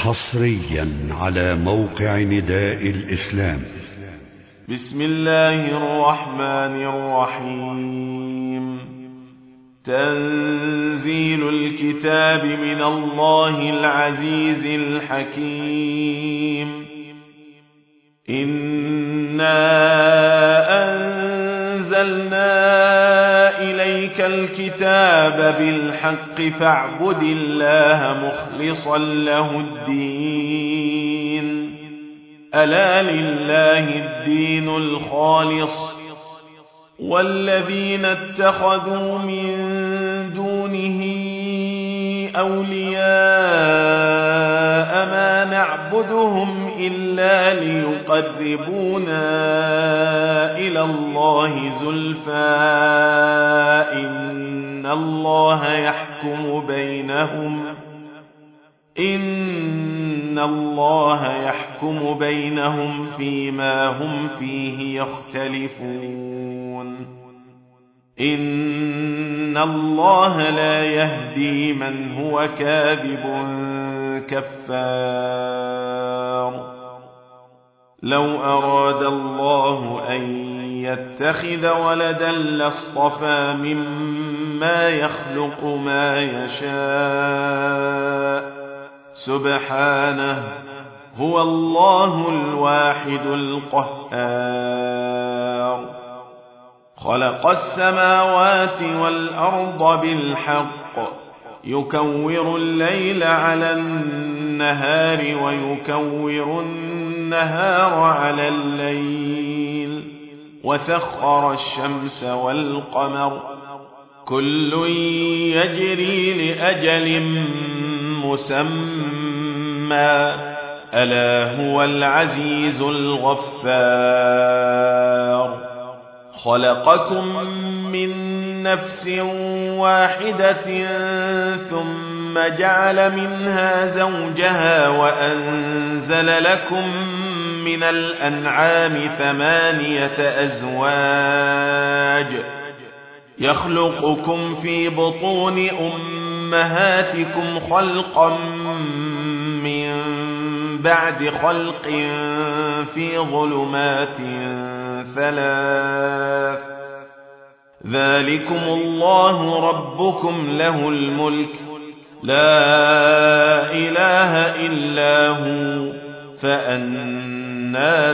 حصريا على موقع نداء الإسلام. بسم الله الرحمن الرحيم. تنزيل الكتاب من الله العزيز الحكيم. إنا أنزلنا إليك الكتاب بالحق فاعبد الله مخلصا له الدين. ألا لله الدين الخالص والذين اتخذوا من دونه أولياء ما نعبدهم إلا ليقربونا إلى الله زلفى إن الله يحكم بينهم فيما هم فيه يختلفون. إن الله لا يهدي من هو كاذب كفار. لو أراد الله أن يتخذ ولدا لاصطفى مما يخلق ما يشاء سبحانه هو الله الواحد القهار. خلق السماوات والأرض بالحق يكور الليل على النهار ويكور النهار على الليل وسخر الشمس والقمر كل يجري لأجل مسمى ألا هو العزيز الغفار. خلقكم من نفس واحدة ثم جعل منها زوجها وأنزل لكم من الأنعام 8 أزواج يخلقكم في بطون أمهاتكم خلقا من بعد خلق في ظلمات 3 ذلكم الله ربكم له الملك لا إله إلا هو فأنى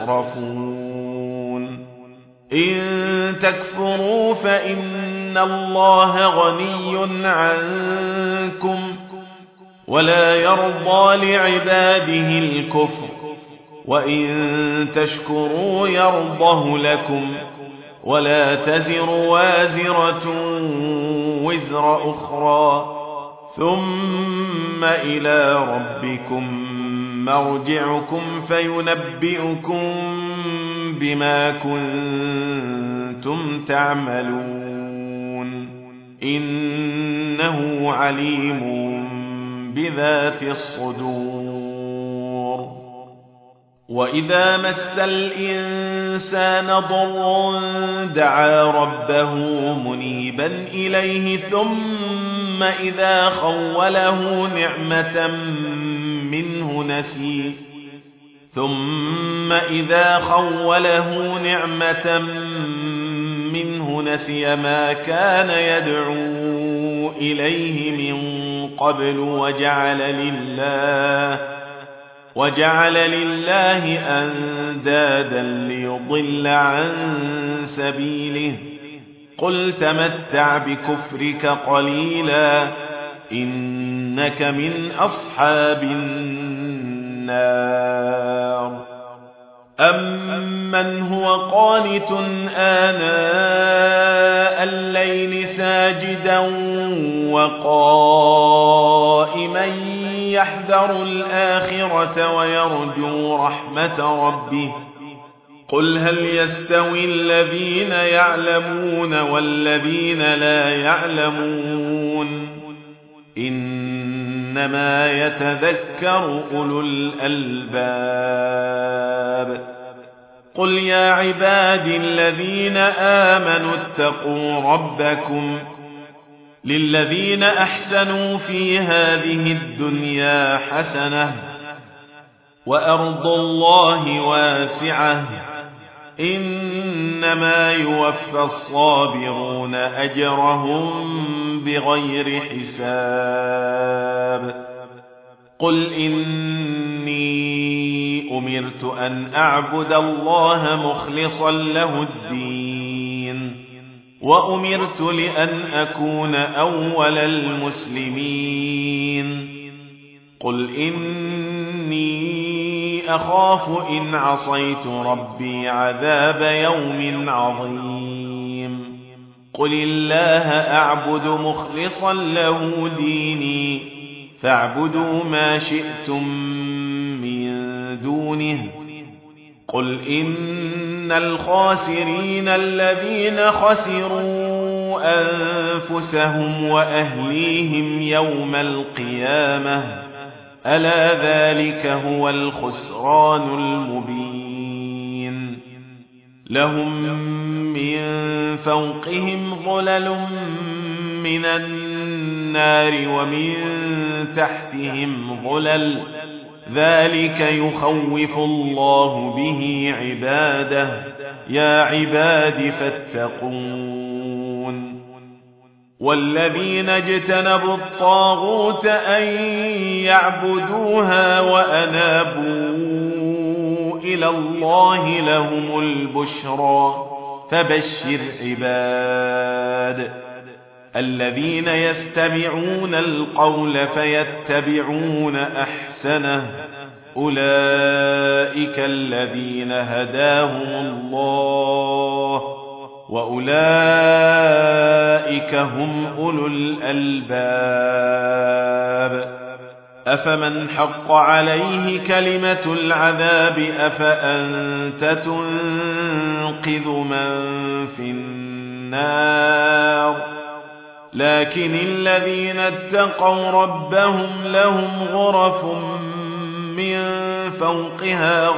تصرفون. إن تكفروا فإن الله غني عنكم ولا يرضى لعباده الكفر وإن تشكروا يرضه لكم ولا تزر وازرة وزر أخرى ثم إلى ربكم مرجعكم فينبئكم بما كنتم تعملون إنه عليم بذات الصدور. وإذا مس الإنسان ضر دعا ربه منيبا إليه ثم إذا خوله نعمة منه نسي ما كان يدعو إليه من قبل وجعل لله أندادا ليضل عن سبيله قل تمتع بكفرك قليلا إنك من أصحاب النار. أمن هو قانت آناء الليل ساجدا وقائما يحذر الآخرة ويرجو رحمة ربه قل هل يستوي الذين يعلمون والذين لا يعلمون إنما يتذكر أولو الألباب. قل يا عبادي الذين آمنوا اتقوا ربكم للذين أحسنوا في هذه الدنيا حسنة وأرض الله واسعة إنما يوفى الصابرون أجرهم بغير حساب قل إني أمرت أن أعبد الله مخلصا له الدين وأمرت لأن أكون أول المسلمين قل إني أخاف إن عصيت ربي عذاب يوم عظيم قل الله أعبد مخلصا له ديني فاعبدوا ما شئتم من دونه قل إن الخاسرين الذين خسروا أنفسهم وأهليهم يوم القيامة ألا ذلك هو الخسران المبين لهم من فوقهم ظلل من النار ومن تحتهم ظلل ذلك يخوف الله به عباده يا عباد فاتقون والذين اجتنبوا الطاغوت أن يعبدوها وأنابوا إلى الله لهم البشرى فبشر عباد الذين يستمعون القول فيتبعون أحسنه أولئك الذين هداهم الله وأولئك هم أولو الألباب أفمن حق عليه كلمة العذاب أفأنت تنقذ من في النار لكن الذين اتقوا ربهم لهم غرف من فوقها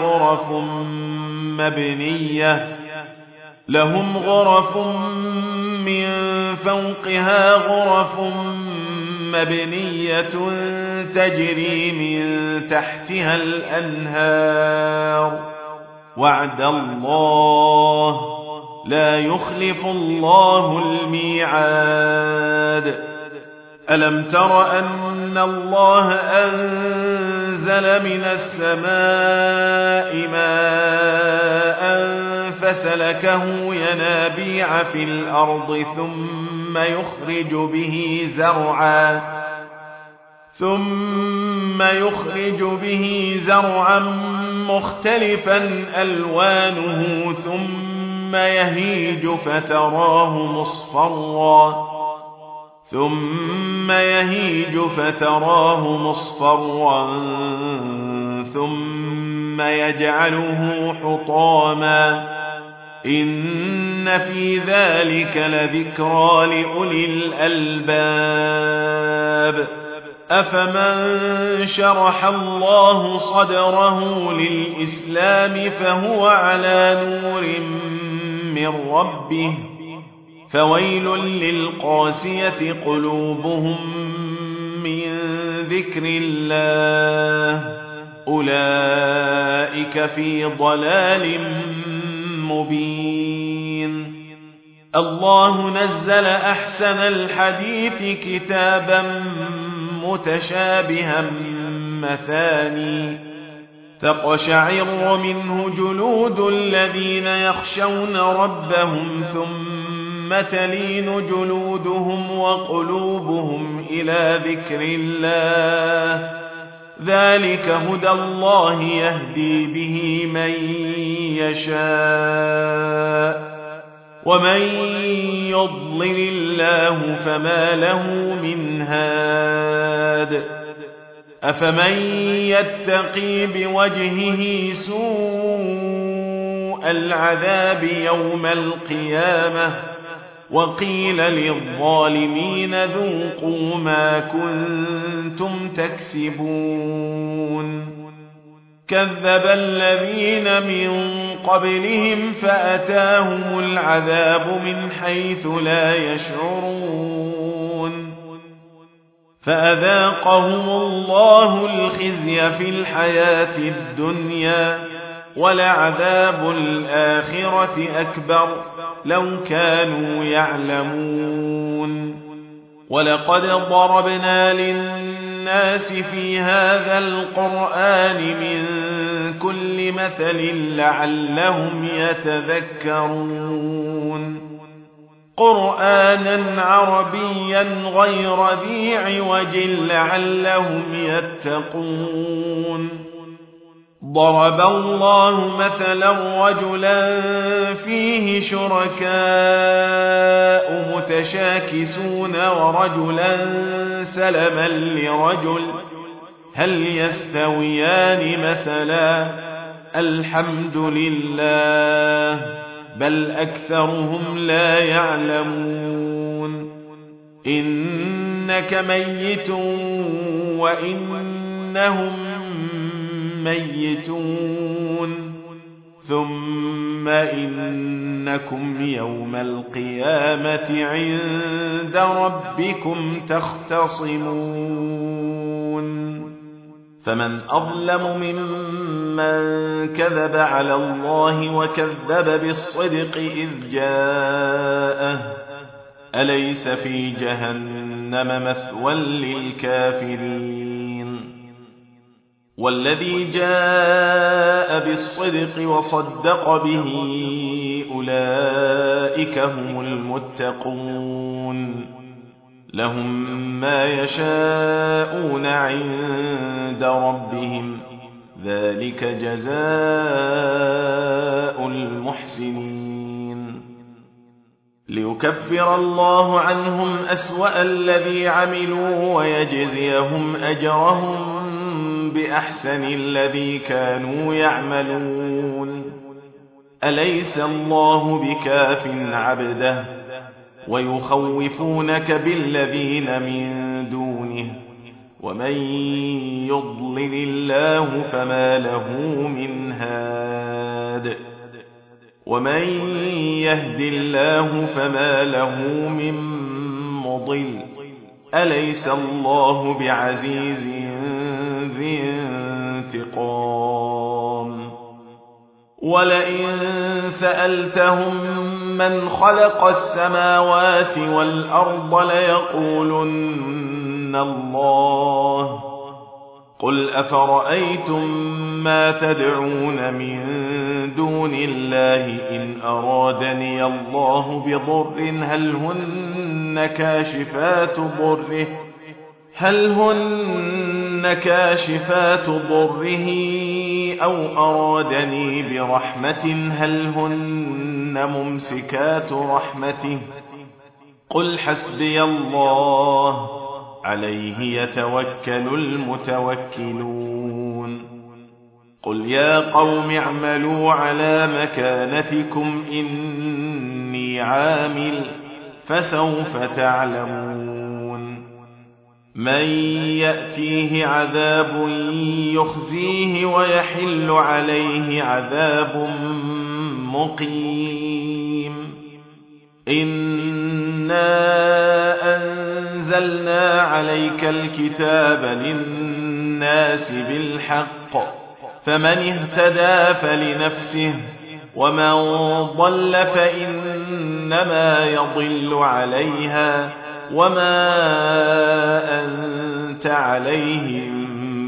غرف مبنية تجري من تحتها الأنهار وعد الله لا يخلف الله الميعاد ألم تر أن الله أنزل من السماء ماء فسلكه ينابيع في الأرض ثم يخرج به زرعا مختلفا ألوانه ثم يهيج فتراه مصفرا ثم يجعله حطاما إن في ذلك لذكرى لأولي الألباب أفمن شرح الله صدره للإسلام فهو على نور من ربه فويل للقاسية قلوبهم من ذكر الله أولئك في ضلال مبين الله نزل أحسن الحديث كتابا متشابها مثاني تقشعر منه جلود الذين يخشون ربهم ثم تلين جلودهم وقلوبهم إلى ذكر الله ذلك هدى الله يهدي به من يشاء ومن يضلل الله فما له من هاد أفمن يتقي بوجهه سوء العذاب يوم القيامة وقيل للظالمين ذوقوا ما كنتم تكسبون كذب الذين من قبلهم فأتاهم العذاب من حيث لا يشعرون فأذاقهم الله الخزي في الحياة الدنيا ولعذاب الآخرة أكبر لو كانوا يعلمون ولقد ضربنا للناس في هذا القرآن من كل مثل لعلهم يتذكرون قرآنا عربيا غير ذي عوج لعلهم يتقون ضرب الله مثلا رجلا فيه شركاء متشاكسون ورجلا سلما لرجل هل يستويان مثلا الحمد لله بل أكثرهم لا يعلمون إنك ميت وإنهم ميتون ثم إنكم يوم القيامة عند ربكم تختصمون فمن أظلم ممن كذب على الله وكذب بالصدق إذ جاءه أليس في جهنم مثوى للكافرين والذي جاء بالصدق وصدق به أولئك هم المتقون لهم ما يشاءون عند ربهم ذلك جزاء المحسنين ليكفر الله عنهم أسوأ الذي عملوا ويجزيهم أجرهم بأحسن الذي كانوا يعملون أليس الله بكاف عبده ويخوفونك بالذين من دونه ومن يضلل الله فما له من هاد ومن يهد الله فما له من مضل أليس الله بعزيز ذي انتقام ولئن سألتهم من خلق السماوات والأرض ليقولن الله قل أفرأيتم ما تدعون من دون الله إن أرادني الله بضر هل هن كاشفات ضره أو أرادني برحمة هل هن ممسكات رحمته قل حسبي الله عليه يتوكل المتوكلون قل يا قوم اعملوا على مكانتكم إني عامل فسوف تعلمون من يأتيه عذاب يخزيه ويحل عليه عذاب مقيم إنا أنزلنا عليك الكتاب للناس بالحق فمن اهتدى فلنفسه ومن ضل فإنما يضل عليها وما أنت عليهم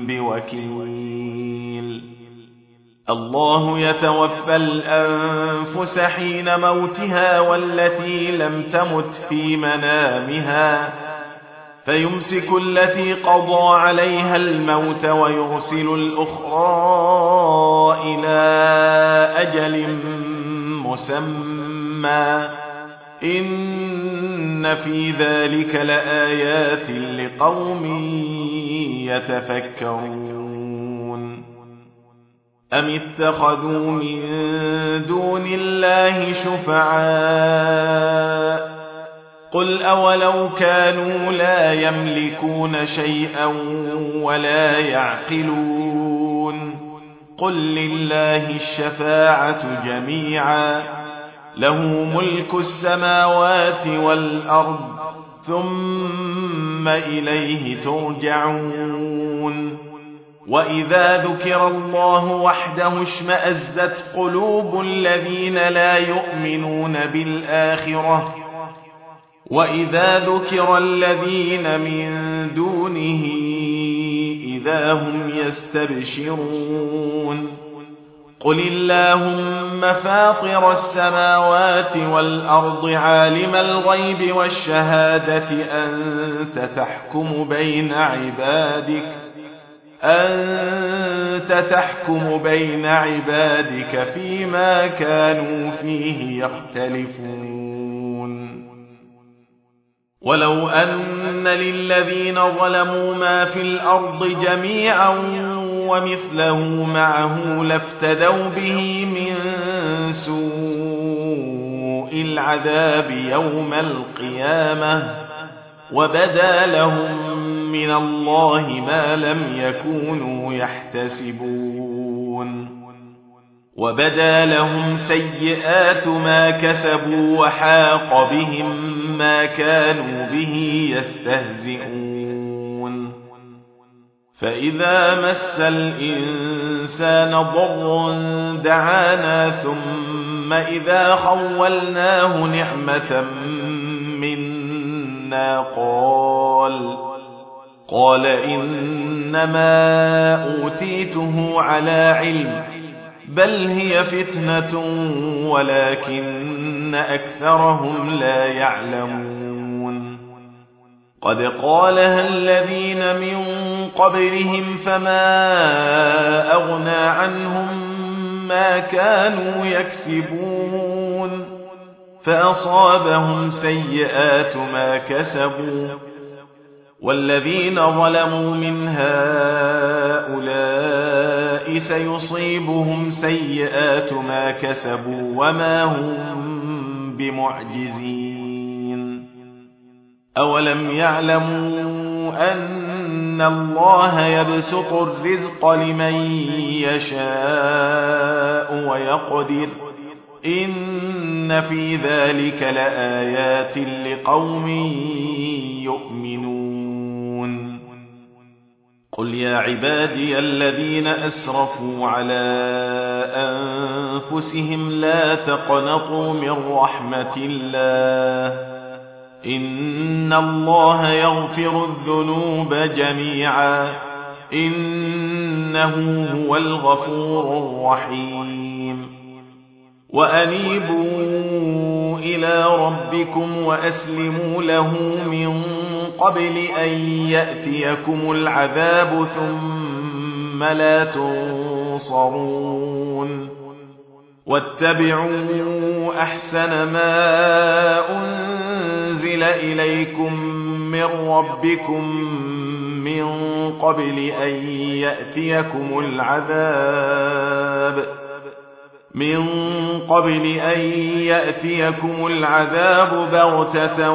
بوكيل الله يتوفى الأنفس حين موتها والتي لم تمت في منامها فيمسك التي قضى عليها الموت ويرسل الأخرى إلى أجل مسمى إن في ذلك لآيات لقوم يتفكرون أم اتخذوا من دون الله شفعاء قل أولو كانوا لا يملكون شيئا ولا يعقلون قل لله الشفاعة جميعا له ملك السماوات والأرض ثم ثم إليه ترجعون وإذا ذكر الله وحده اشمأزت قلوب الذين لا يؤمنون بالآخرة وإذا ذكر الذين من دونه إذا هم يستبشرون قل اللهم فاطر السماوات والأرض عالم الغيب والشهادة أنت تحكم بين عبادك فيما كانوا فيه يختلفون ولو أن للذين ظلموا ما في الأرض جميعا ومثله معه لافتدوا به من سوء العذاب يوم القيامة وبدا لهم من الله ما لم يكونوا يحتسبون وبدا لهم سيئات ما كسبوا وحاق بهم ما كانوا به يستهزئون فإذا مس الإنسان ضر دعانا ثم إذا خولناه نعمة منا قال إنما أوتيته على علم بل هي فتنة ولكن أكثرهم لا يعلمون قد قالها الذين من قبلهم فما أغنى عنهم ما كانوا يكسبون فأصابهم سيئات ما كسبوا والذين ظلموا من هؤلاء سيصيبهم سيئات ما كسبوا وما هم بمعجزين أولم يعلموا أن الله يبسط الرزق لمن يشاء ويقدر إن في ذلك لآيات لقوم يؤمنون قل يا عبادي الذين أسرفوا على أنفسهم لا تقنطوا من رحمة الله إن الله يغفر الذنوب جميعا إنه هو الغفور الرحيم وأنيبوا إلى ربكم وأسلموا له من قبل أن يأتيكم العذاب ثم لا تنصرون واتبعوا أحسن ما أنزل إليكم من ربكم من قبل أن يأتيكم العذاب بغتة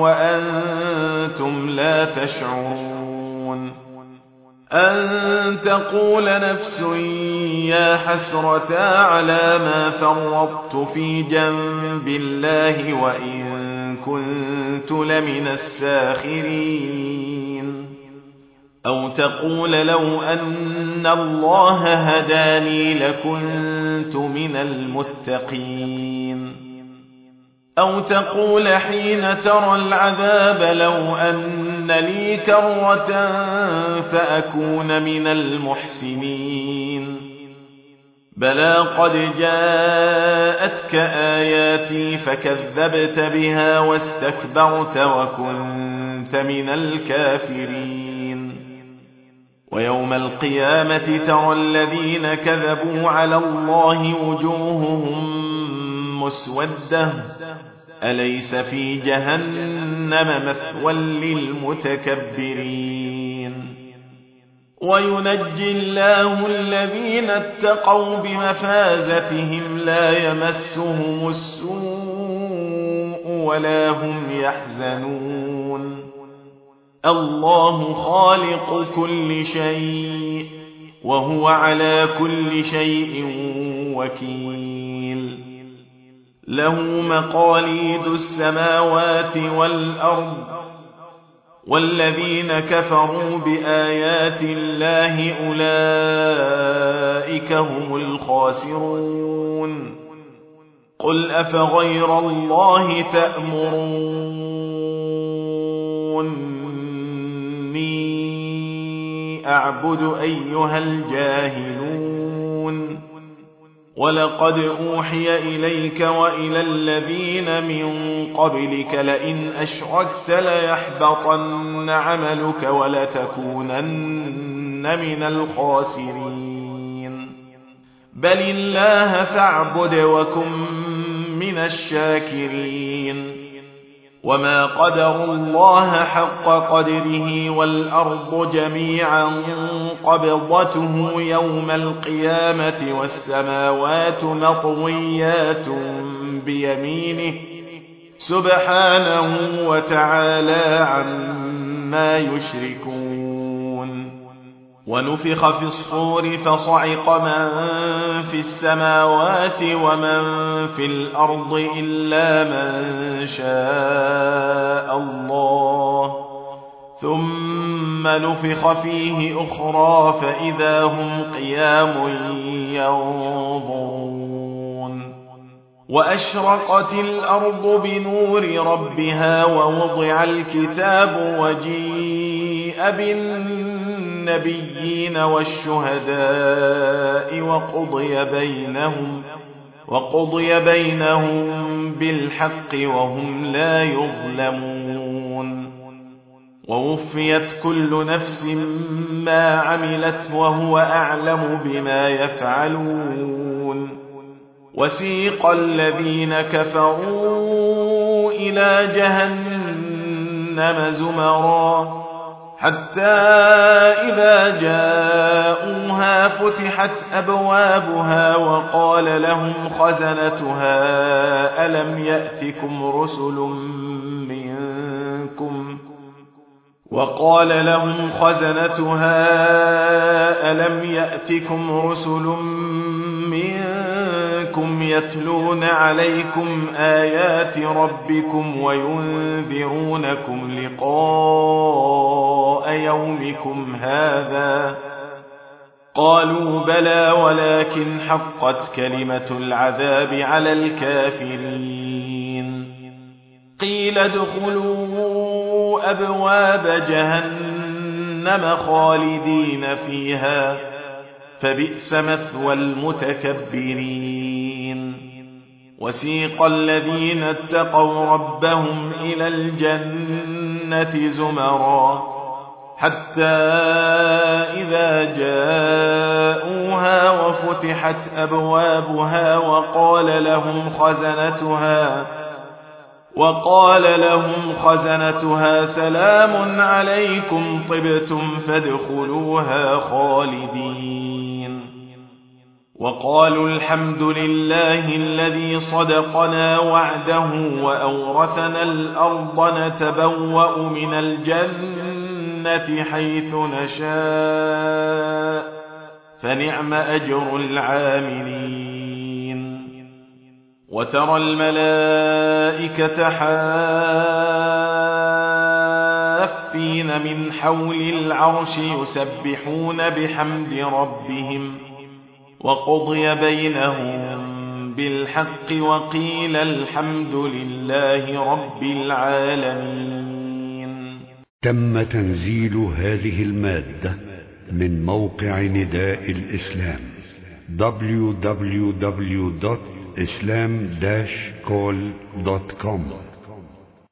وأنتم لا تشعرون أن تقول نفس يا حسرة على ما فرطت في جنب الله وإن كنت لمن الساخرين أو تقول لو أن الله هداني لكنت من المتقين أو تقول حين ترى العذاب لو أن لي كرة فأكون من المحسنين بلى قد جاءتك آياتي فكذبت بها واستكبرت وكنت من الكافرين ويوم القيامة ترى الذين كذبوا على الله وجوههم مسودة أليس في جهنم مثوى للمتكبرين وينجي الله الذين اتقوا بمفازتهم لا يمسهم السوء ولا هم يحزنون الله خالق كل شيء وهو على كل شيء وكيل له مقاليد السماوات والأرض والذين كفروا بآيات الله أولئك هم الخاسرون قل أفغير الله تأمروني أعبد أيها الجاهلون ولقد أوحي إليك وإلى الذين من قبلك لئن أشركت ليحبطن عملك ولتكونن من الخاسرين بل الله فاعبد وكن من الشاكرين وما قدروا الله حق قدره والأرض جميعا قبضته يوم القيامة والسماوات مطويات بيمينه سبحانه وتعالى عما يشركون ونفخ في الصور فصعق من في السماوات ومن في الأرض إلا من شاء الله ثم نفخ فيه أخرى فإذا هم قيام ينظرون وأشرقت الأرض بنور ربها ووضع الكتاب وجيء بالنبيين والشهداء وقضي بينهم بالحق وهم لا يظلمون ووفيت كل نفس ما عملت وهو أعلم بما يفعلون وسيق الذين كفروا إلى جهنم زمرا حتى إذا جاءوها فتحت أبوابها وقال لهم خزنتها ألم يأتكم رسل منكم يتلون عليكم آيات ربكم وينذرونكم لقاء يومكم هذا قالوا بلى ولكن حقت كلمة العذاب على الكافرين قيل ادخلوا أبواب جهنم خالدين فيها فبئس مثوى المتكبرين وسيق الذين اتقوا ربهم إلى الجنة زمرا حتى إذا جاءوها وفتحت أبوابها وقال لهم خزنتها سلام عليكم طبتم فادخلوها خالدين وقالوا الحمد لله الذي صدقنا وعده وأورثنا الأرض نتبوأ من الجنة حيث نشاء فنعم أجر العاملين وترى الملائكة حافين من حول العرش يسبحون بحمد ربهم وقضي بينهم بالحق وقيل الحمد لله رب العالمين. تم تنزيل هذه المادة من موقع نداء الإسلام www.islam-call.com